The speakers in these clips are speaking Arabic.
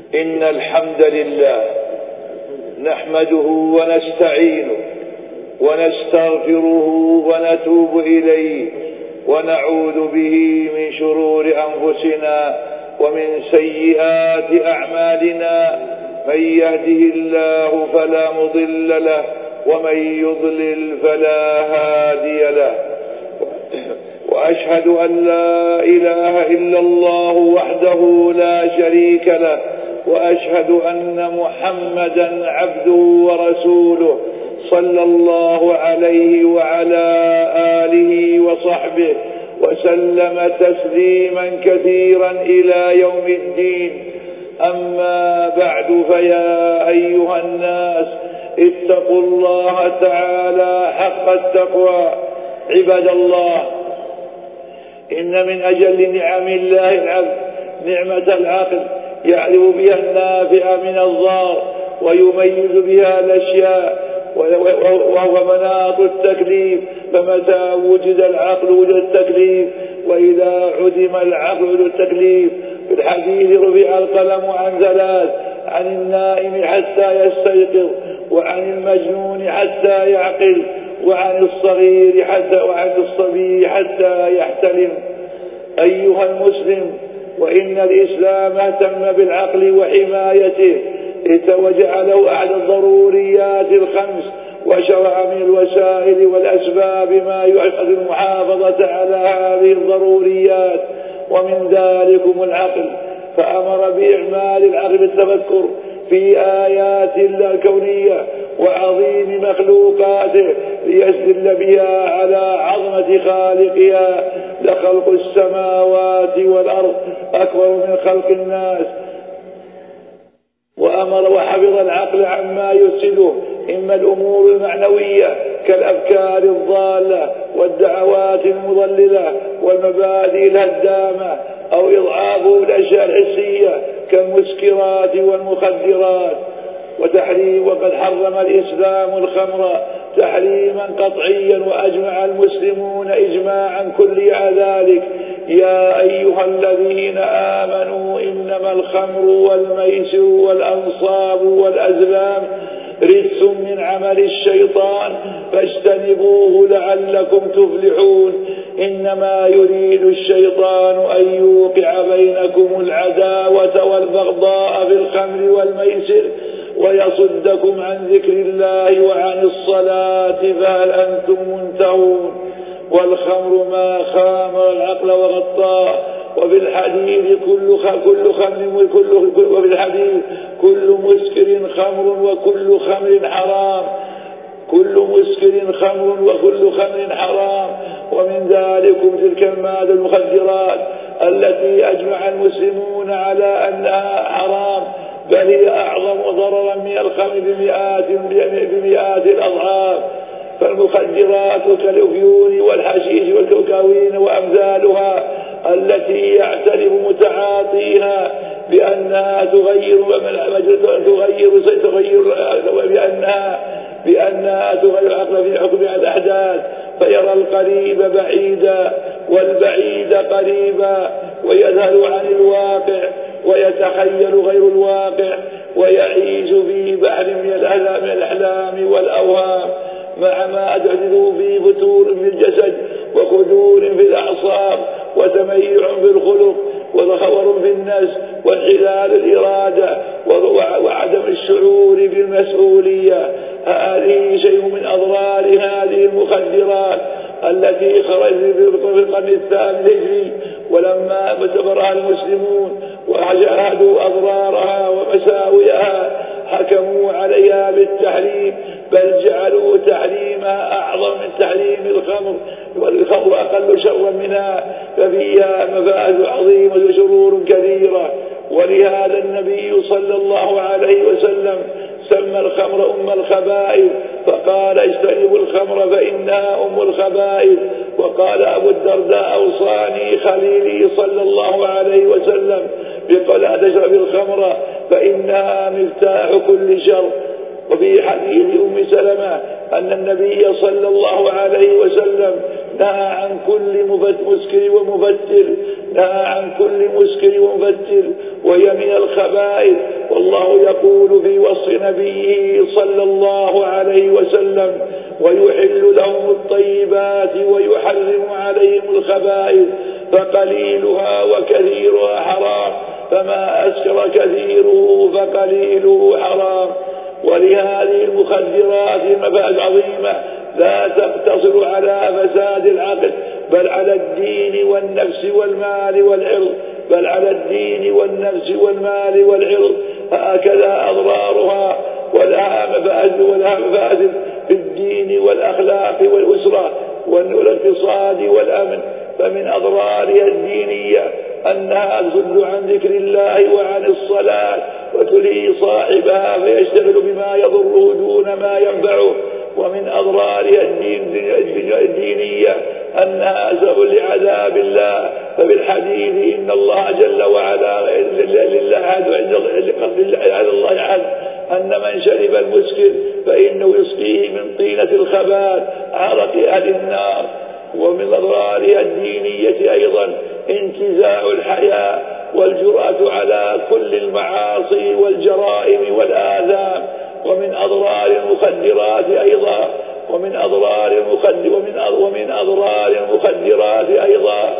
إن الحمد لله نحمده ونستعينه ونستغفره ونتوب إليه ونعوذ به من شرور أنفسنا ومن سيئات أعمالنا. من يهده الله فلا مضل له ومن يضلل فلا هادي له. وأشهد أن لا إله إلا الله وحده لا شريك له وأشهد أن محمدا عبده ورسوله صلى الله عليه وعلى آله وصحبه وسلم تسليما كثيرا إلى يوم الدين. أما بعد، فيا أيها الناس اتقوا الله تعالى حق التقوى. عباد الله، إن من أجل نعم الله العبد نعمة العقل يعرف بها النافع من الضار ويميز بها الأشياء، وهو مناط التكليف. فمتى وجد العقل وجد التكليف، وإذا عدم العقل وجد التكليف. في الحديث رفع القلم عن ثلاث: عن النائم حتى يستيقظ، وعن المجنون حتى يعقل، وعن الصغير الصبي حتى يحتلم. أيها المسلم، وإن الإسلام اهتم بالعقل وحمايته وجعله أحد الضروريات الخمس، وشرع من الوسائل والأسباب ما يحفظ المحافظة على هذه الضروريات، ومن ذلكم العقل. فأمر بإعمال العقل بالتفكر في آيات الله الكونية وعظيم مخلوقاته ليستدل بها على عظمة خالقها. لخلق السماوات والأرض أكبر من خلق الناس. وأمر وحفظ العقل عما يفسده، إما الأمور المعنوية كالأفكار الضالة والدعوات المضللة والمبادئ الهدامة، أو إضعافه الأشياء الحسية كالمسكرات والمخدرات. وقد حرم الإسلام الخمر تحريما قطعيا، وأجمع المسلمون إجماعا كلي على ذلك. يا أيها الذين آمنوا إنما الخمر والميسر والأنصاب والأزلام رجس من عمل الشيطان فاجتنبوه لعلكم تفلحون. إنما يريد الشيطان أن يوقع بينكم العداوة والبغضاء في الخمر والميسر ويصدكم عن ذكر الله وعن الصلاة، فهل أنتم منتهون؟ والخمر ما خامر العقل وغطاه. وفي الحديث كل مسكر خمر وكل خمر حرام. كل مسكر خمر وكل خمر حرام. ومن ذلكم تلك المادة المخدرات التي أجمع المسلمون على أنها حرام، بل هي أعظم ضررا من الخمر بمئات الأضعاف. فالمخدرات كالأفيون والحشيش والكوكاوين وأمثالها التي يعترف متعاطيها بأنها تغير العقل في حكم الأحداث، فيرى القريب بعيدا والبعيد قريبا، ويذهل عن الواقع ويتخيل غير الواقع، ويعيش في بحر من الأحلام والأوهام، مع ما أحدثه في فتور في الجسد وخدور في الأعصاب وتميع في الخلق وخور في النفس وانحلال الإرادة وعدم الشعور بالمسؤولية. هذه شيء من أضرار هذه المخدرات التي خرجت في القرن الثامن الهجري. ولما اعتبرها المسلمون وشاهدوا أضرارها ومساوئها حكموا عليها بالتحريم، بل جعلوا تحريمها أعظم من تحريم الخمر، والخمر أقل شرا منها، ففيها مفاسد عظيمة وشرور كثيرة. ولهذا النبي صلى الله عليه وسلم سمى الخمر أم الخبائث، فقال: اجتنبوا الخمر فإنها أم الخبائث. وقال أبو الدرداء: أوصاني خليلي صلى الله عليه وسلم بقول: لا تشرب الخمر فإنها مفتاح كل شر. وفي حديث أم سلمة أن النبي صلى الله عليه وسلم نهى عن كل مسكر ومفتر، نهى عن كل مسكر ومفتر، وهي من الخبائث. يقول في وصف نبيه صلى الله عليه وسلم: ويحل لهم الطيبات ويحرم عليهم الخبائث فقليلها وكثيرها حرام، فما أسكر كثيره فقليله حرام. ولهذه المخدرات مفاسد عظيمة لا تقتصر على فساد العقل، بل على الدين والنفس والمال والعرض، بل على الدين والنفس والمال والعرض. هكذا أضرارها، ولها مفاسد في الدين والأخلاق والأسرة والاقتصاد والأمن. فمن أضرارها الدينية أنها تصد عن ذكر الله وعن الصلاة، وتلهي صاحبها فيشتغل بما يضره دون ما ينفعه. ومن أضرارها الدينية أنها سبب لعذاب الله، فبالحديث إن الله جل وعلا على الله عز أن من شرب المسكر فإنه يسقيه من طينة الخبال عرق أهل النار. ومن أضرارها الدينية أيضا انتزاع الحياء والجرأة على كل المعاصي والجرائم والآثام. ومن أضرار المخدرات أيضا ومن أضرار المخدرات أيضا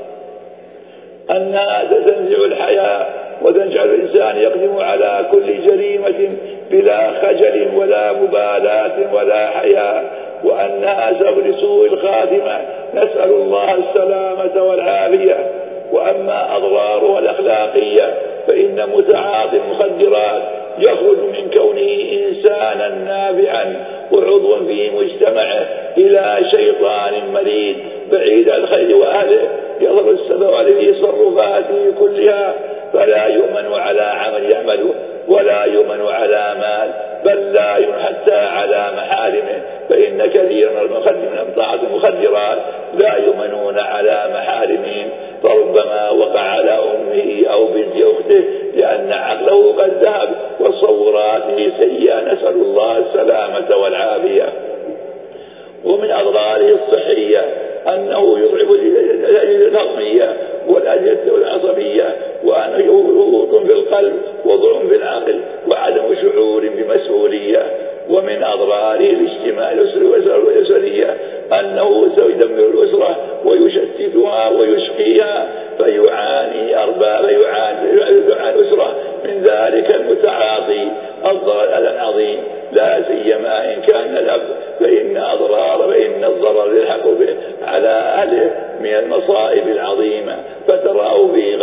أنها تنزع الحياء وتجعل الإنسان يقدم على كل جريمة بلا خجل ولا مبالاة ولا حياء، وأنها سبب لسوء الخاتمة، نسأل الله السلامة والعافية. وأما أضرارها الأخلاقية فإن متعاطي المخدرات يخرج من كونه إنسانا نافعا وعضوا في مجتمعه إلى شيطان مريد بعيد الخير وأهله، يظهر السبب عليه تصرفاته كلها، فلا يؤمن على عمل يعمله ولا يؤمن على مال، بل لا يؤمن حتى على محارمه. فإن كثيرا من طاعة المخدرات لا يؤمنون على محارمهم، فربما وقع على أمه أو بنت أخته لأن عقله قد ذهب وتصوراته سيئة، نسأل الله السلامة والعافية. ومن أضراره الصحية أنه يضعف الهضمية والأجهزة والعصبية، وأنه هبوط في القلب وضعف في العقل وعدم شعور بمسؤولية. ومن أضراره الاجتماع الأسرية أنه سيدمر الأسرة ويشتتها ويشقيها، فيعاني الأسرة من ذلك المتعاطي الضرر العظيم، لا سيما إن كان الأب، فإن الضرر يلحق به على أهله من المصائب العظيمة، فتراه في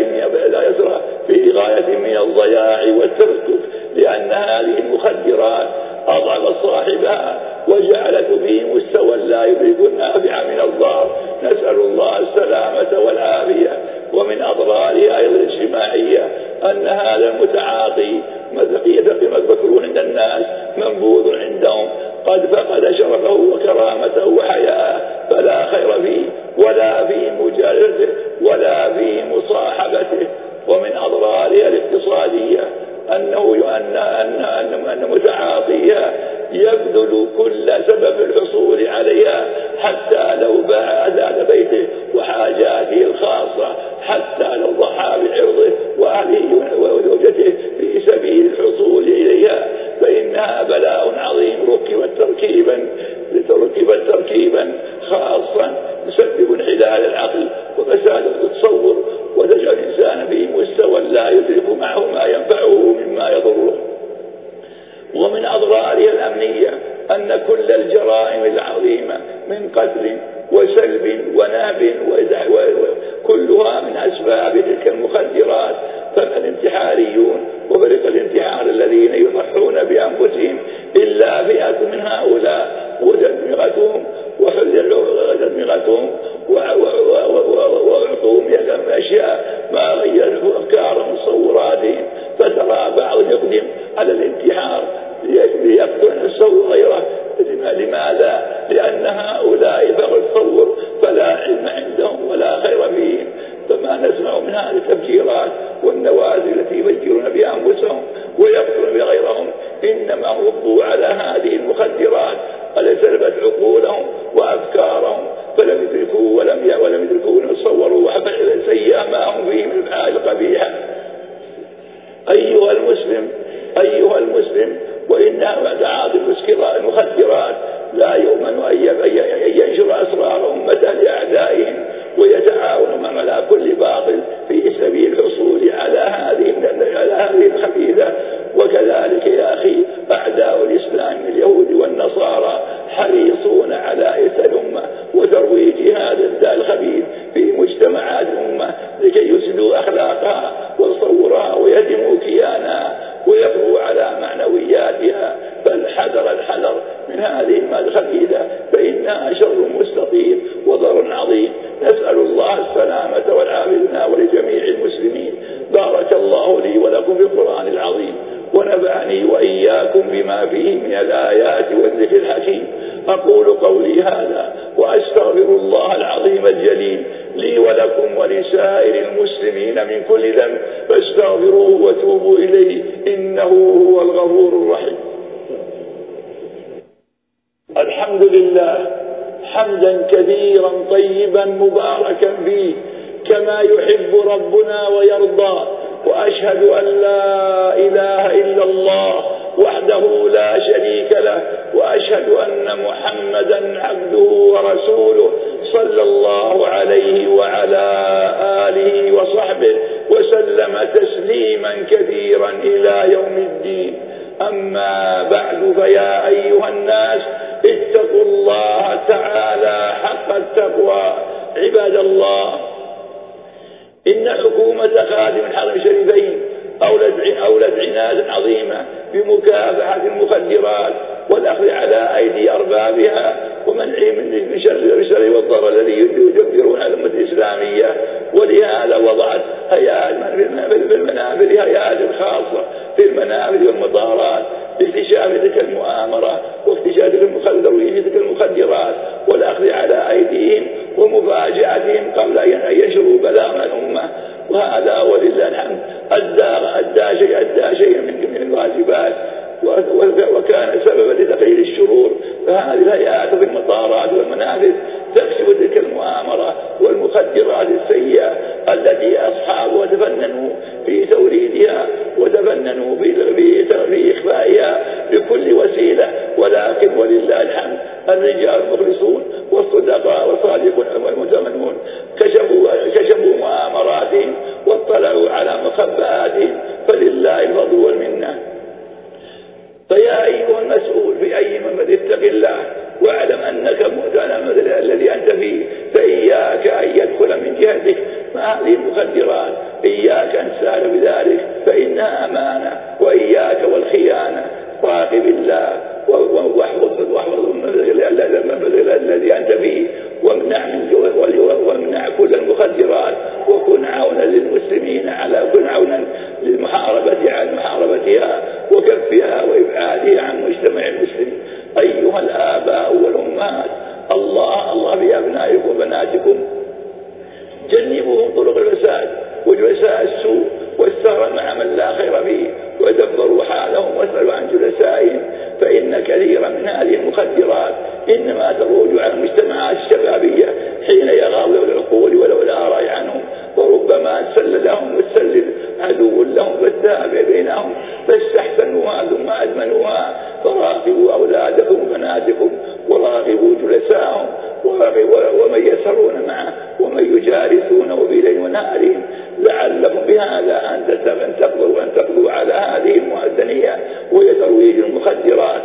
غاية من الضياع والتركب، لأن هذه المخدرات أضعف صاحبها وجعلت به مستوى لا يدرك النافع من الضار، نسأل الله السلامة والعافية. ومن أضرارها أيضا الاجتماعية أن هذا المتعاطي مذكور عند الناس منبوذ عندهم، قد فقد شرفه وكرامته وحياءه، فلا خير فيه ولا في مجالسته ولا في مصاحبته. ومن أضرارها الاقتصادية أن متعاطيها يبذل كل سبب الحصول عليها، حتى لو باع أزاد بيته وحاجاته الخاصة، حتى لو ضحى بعرضه وأهله وزوجته في سبيل الحصول إليها، فإنها بلاء عظيم ركبت تركيبا خاصا يسبب انحلال العقل وفساد التصور، وتجعل الإنسان في مستوى لا يدرك معه ما ينفعه مما يضره. ومن أضرارها الأمنية أن كل الجرائم العظيمة من قتل وسلب ونهب كلها من أسباب تلك المخدرات. فالانتحاريون وفرق الانتحار الذين يضحون بأنفسهم إلا فئة من هؤلاء وتدمغتهم وأعطوهم أشياء ما غيرت أفكارهم وتصوراتهم، فترى بعض يقدم على الانتحار ليقتل نفسه وغيره. لماذا؟ لأن هؤلاء بغوا التصور فلا علم عندهم ولا خير فيهم. فما نسمع من هذه التفجيرات والنوازل التي يفجرون بها أنفسهم ويقتلون بغيرهم إنما وقعوا على هذه المخدرات التي سلبت عقولهم وأفكارهم، فلم يدركوا ولم يدركوا وتصوروا وفعل سيئة ما هم فيه من الأفعال القبيحة. أيها المسلم وإنها تعاطي المخدرات لا يؤمن أن ينشر أسرار أمته لأعدائهم ويتعاون على كل باطل في سبيل الحصول على هذه الخبيثة. وكذلك يا أخي أعداء الإسلام اليهود والنصارى حريصون على إثر الأمة وترويج هذا الخبيث في مجتمعات الأمة لكي يفسدوا أخلاقها وتصورها ويهدموا كيانها ويقضوا على معنوياتها. فالحذر من هذه الخبيثة فإنها شر مستطيل وضر عظيم. نسأل الله السلامة والعافية لنا ولجميع المسلمين. بارك الله لي ولكم في القرآن العظيم ونفعني وإياكم بما فيه من الآيات والذكر الحكيم. أقول قولي هذا وأستغفر الله العظيم الجليل لي ولكم ولسائر المسلمين من كل ذنب فاستغفروه وتوبوا إليه إنه هو الغفور الرحيم. الحمد لله حمدا كثيرا طيبا مباركا فيه كما يحب ربنا ويرضى. وأشهد أن لا إله إلا الله وحده لا شريك له وأشهد أن محمدا عبده ورسوله صلى الله عليه وعلى آله وصحبه وسلم تسليما كثيرا إلى يوم الدين. أما بعد فيا أيها الناس اتقوا الله تعالى حق التقوى. عباد الله إن حكومة خادم الحرمين الشريفين أولت عناية عظيمة بمكافحة المخدرات والأخذ على أيدي أربابها ومنعهم من شر الشر والضرر الذي يدبرون على الأمة الإسلامية. ولهذا وضعت هيئات في المنافذ هيئات خاصة في المنافذ والمطارات لاكتشاف تلك المؤامرة واكتشاف تلك المخدرات والأخذ على أيديهم ومفاجأتهم قبل أن ينشروا بلاغ الأمة. وهذا ولله الحمد أدى شيئا من الواجبات وكان سببا لتقليل الشرور. فهذه الهيئات في المطارات والمنافذ تكشف تلك المؤامرة والمخدرات السيئة التي أصحابها تفننوا في توريدها وتفننوا في إخفائها بكل وسيلة. ولكن ولله الحمد الرجال المخلصون والصدقاء والصادقون والمتمنون كشفوا مؤامراتهم واطلعوا على مخبئاتهم فلله الفضل والمنة. فيا أيها المسؤول في أي منبر اتق الله واعلم أنك مؤتمن الذي أنت فيه فإياك أن يدخل من جهتك مع هذه المخدرات. إياك أن تسال بذلك فإنها أمانة وإياك والخيانة. راقب الله واحفظ الذي أنت فيه وامنع كل المخدرات وكن عونا للمسلمين كن عونا محاربتها وكفها وإبعادها عن مجتمع المسلمين. أيها الآباء والأمهات الله بأبنائكم وبناتكم جنبوهم طرق الفساد وجلساء السوء والسهر مع من لا خير فيه ودبروا حالهم واسألوا عن جلسائهم فإن كثيرا من هذه المخدرات إنما تروج على المجتمعات الشبابية حين يغاب العقول ولو الآراء عنهم وربما تسللهم وتسلل عدو لهم فالتابع بينهم فاستحسنوها ثم أدمنوها. فراقبوا أولادكم وبناتكم وراقبوا جلساءهم ومن يسهرون معه ومن يجالسونه في ليل ونهارهم لعلكم بهذا أن تقضوا على هذه المؤذنية وهي ترويج المخدرات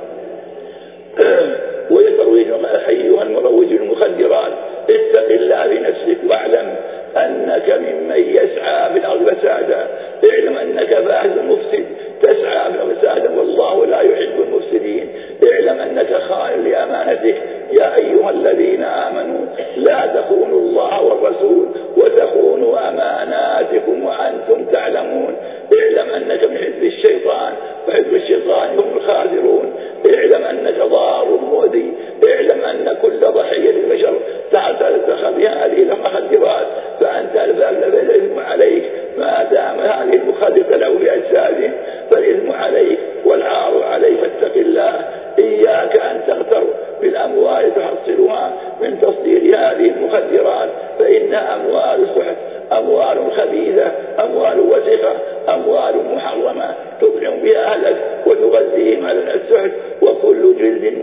أيها المروج المخدرات اتق الله بنفسك واعلم أنك ممن يسعى في الأرض فسادا. اعلم أنك فاحش مفسد تسعى في الأرض فسادا والله لا يحب المفسدين. اعلم أنك خائن لأمانتك. يا أيها الذين آمنوا لا تخونوا الله والرسول وتخونوا أماناتكم وأنتم تعلمون. اعلم أنك من حزب الشيطان وحزب الشيطان هم الخاسرون. اعلم أنك ضار مؤذي. اعلم أن كل ضحية البشر تعترف بهذه المخدرات فأنت الإثم عليك ما دام هذه المخدرات تلعب بأجسادهم فالإثم عليك والعار عليك فاتق الله. إياك أن تغتر بالأموال تحصلها من تصدير هذه المخدرات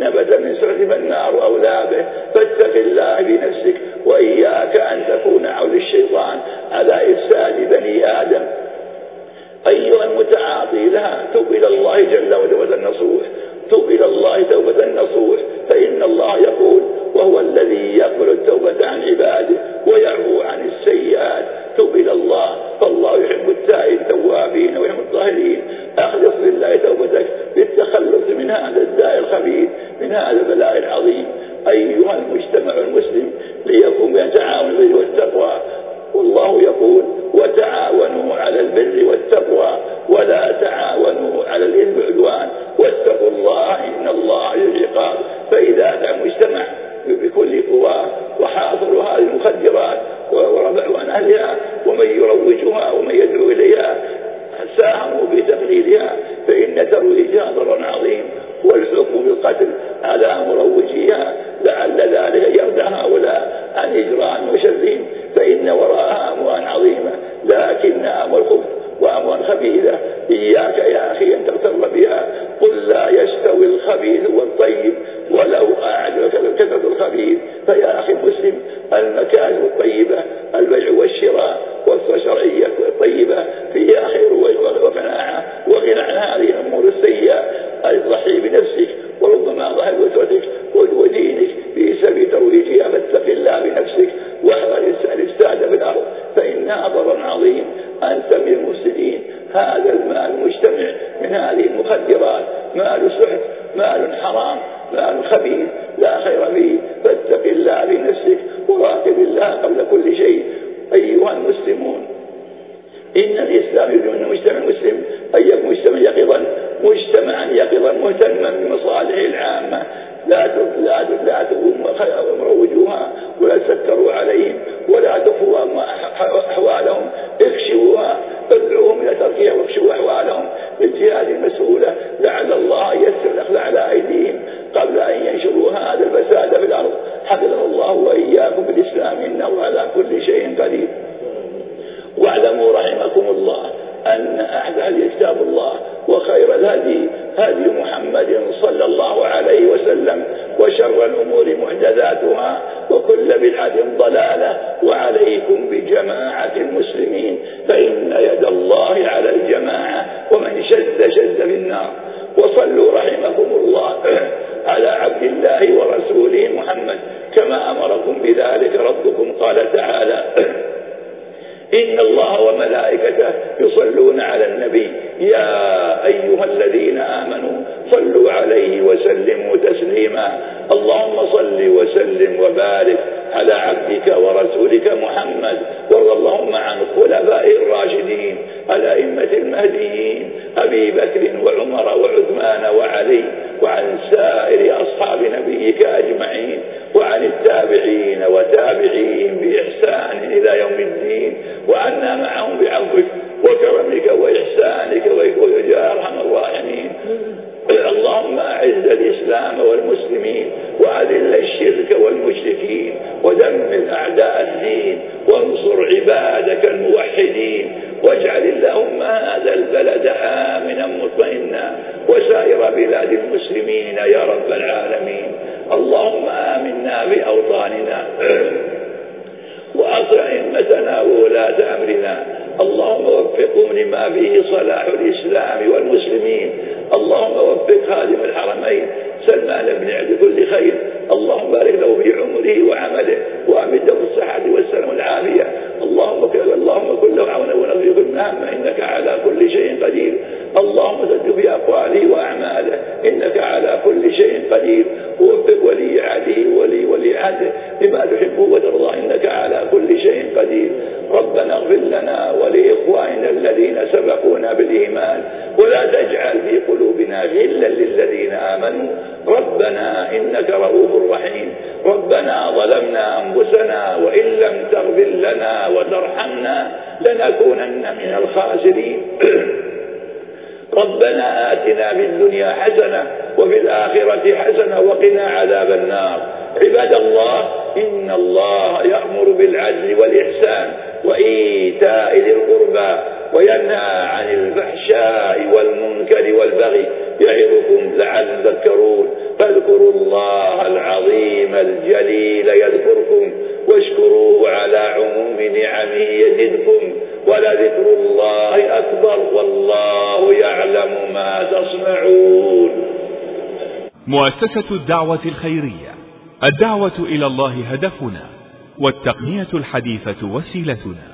نبت من سحت فالنار أولى به، فاتق الله بنفسك وإياك أن تكون عون الشيطان على إفساد بني آدم. أيها المتعاطي لها، تب إلى الله جل وعلا النصوح، تب إلى الله توبة نصوح، فإن الله يقول وهو الذي يقبل التوبة عن عباده ويعفو عن السيئات. تب إلى الله فالله يحب التوابين ويحب الطاهرين. أخلص لله توبتك بالتخلص من هذا الداء الخبيث، من هذا البلاء العظيم. أيها المجتمع المسلم ليكن يتعاون بالبر والتقوى، والله يقول وتعاونوا على البر والتقوى ولا تعاونوا على الإثم والعدوان واتقوا الله إن الله العقاب. فإذا كان مجتمع بكل قواه وحاصروا هذه المخدرات ورفعوا عن أهلها ومن يروجها ومن يدعو إليها ساهموا بتقليلها، فإن ترويجها ضرر عظيم، والحكم بالقتل على مروجيها لعل ذلك يردع هؤلاء عن إجرام وشرهم، فإن وراءها أموال عظيمة لكنها أموال خبث وأموال خبيثة. إياك يا أخي أن تغتر بها. قل لا يستوي الخبيث والطيب ولو أعجبك كثرة الخبيث. فيا أخي المسلم المكاسب الطيبة، البيع والشراء والصفة الشرعية الطيبة فيها خير وقناعة وغنى عن هذه الأمور السيئة. اضحي بنفسك وربما ضحي بأسرتك ودينك في سبيل ترويجها، فاتق الله بنفسك واحذر الإفساد في الأرض فإنها ضرر عظيم. أنت من المفسدين. هذا المال المجتمع من هذه المخدرات مال سحت، مال حرام، مال خبيث لا خير فيه، فاتق الله بنفسك وراقب الله قبل كل شيء. أيها المسلمون، إن الإسلام يريد من المجتمع المسلم أن يكون مجتمع يقظا، مجتمعا يقظا مهتما بمصالحه العامة. لا تقوموا مروجوها ولا تسكروا عليهم ولا تخفوا أحوالهم، اكشفوها، ادعوهم إلى تركها واكشفوا أحوالهم بالجهاد المسؤولة لعل الله يسر الأخذ على أيديهم قبل أن ينشروا هذا الفساد في الأرض. حفظه الله وإياكم بالإسلام إنه على كل شيء قدير. واعلموا رحمكم الله أن أحسن كتاب الله وخير الهدي هدي محمد صلى الله عليه وسلم، وشر الأمور محدثاتها وكل بدعة ضلالة. وعليكم بجماعة المسلمين فإن يد الله على الجماعة ومن شد في النار. وصلوا رحمكم الله على عبد الله ورسوله محمد كما أمركم بذلك ربكم. قال تعالى إن الله وملائكته يصلون على النبي يا أيها الذين آمنوا صلوا عليه وسلموا تسليما. اللهم صل وسلم وبارك على عبدك ورسولك محمد، وارض اللهم عن خلفائه الراشدين الأئمة المهديين أبي بكر وعمر وعثمان وعلي، وعن سائر أصحاب نبيك أجمعين، وعن التابعين وتابعيهم بإحسان إلى يوم الدين، وعنا معهم بعفوك وكرمك وإحسانك ويا أرحم الراحمين. اللهم أعز الإسلام والمسلمين وأذل الشرك والمشركين ودمر أعداء الدين وانصر عبادك الموحدين، واجعل اللهم هذا البلد آمنا مطمئنا وسائر بلاد المسلمين يا رب العالمين. اللهم آمنا بأوطاننا وأصلح أئمتنا وولاة أمرنا. اللهم وفقهم لما فيه صلاح الإسلام والمسلمين. اللهم وفق خادم الحرمين سلمان بن عبد كل خير. اللهم بارك له في عمره وعمله وأمده بالصحة والسلام والعافية. اللهم كن له عونا ونصير كل مهمة إنك على كل شيء قدير. اللهم سد في أقواله وأعماله إنك على كل شيء قدير. ووفق ولي عهده ولي عهده بما تحب وترضى إنك على كل شيء قدير. ربنا اغفر لنا ولإخواننا الذين سبقونا بالإيمان ولا تجعل في قلوبنا غلا للذين آمنوا ربنا إنك رؤوف رحيم. ربنا ظلمنا أنفسنا وإن لم تغفر لنا وترحمنا لنكونن من الخاسرين. ربنا آتنا في الدنيا حسنة وفي الآخرة حسنة وقنا عذاب النار. عباد الله، إن الله يأمر بالعدل والإحسان وإيتاء ذي القربى وينهى عن الفحشاء والمنكر والبغي يعظكم لعلكم تذكرون. فاذكروا العظيم الجليل يذكركم واشكروه على عموم نعمه يزدكم ولذكر الله أكبر والله يعلم ما تصنعون. مؤسسة الدعوة الخيرية، الدعوة إلى الله هدفنا، والتقنية الحديثة وسيلتنا.